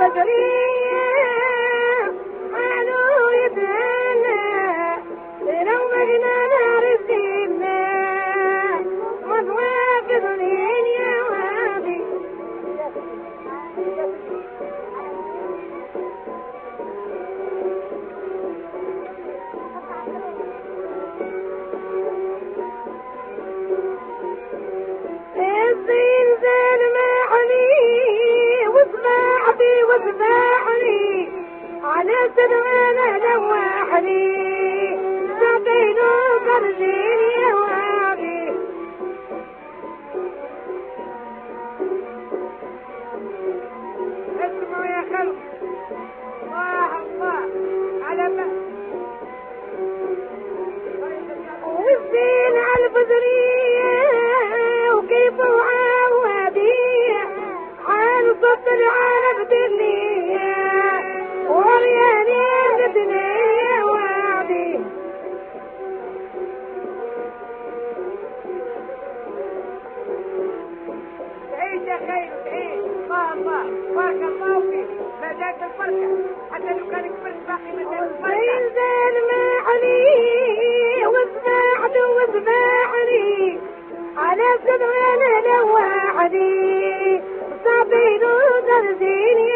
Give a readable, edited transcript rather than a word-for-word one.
واتبعني على سدوانا لواحني سبينو برزين يا وابي اسمعوا يا خلق الله الله على والزين على البدرية وكيف وعوابي عن صوت العالم بالنية ورياني الدنيا وعدي تعيش يا خير تعيش الله الله بارك الله فيك مزاج الفركة حتى لو كان كبرت باقي مزاج الفركة زين ما علي واسمعني واسمعني على سنوانا لواحدي صابين وزرزين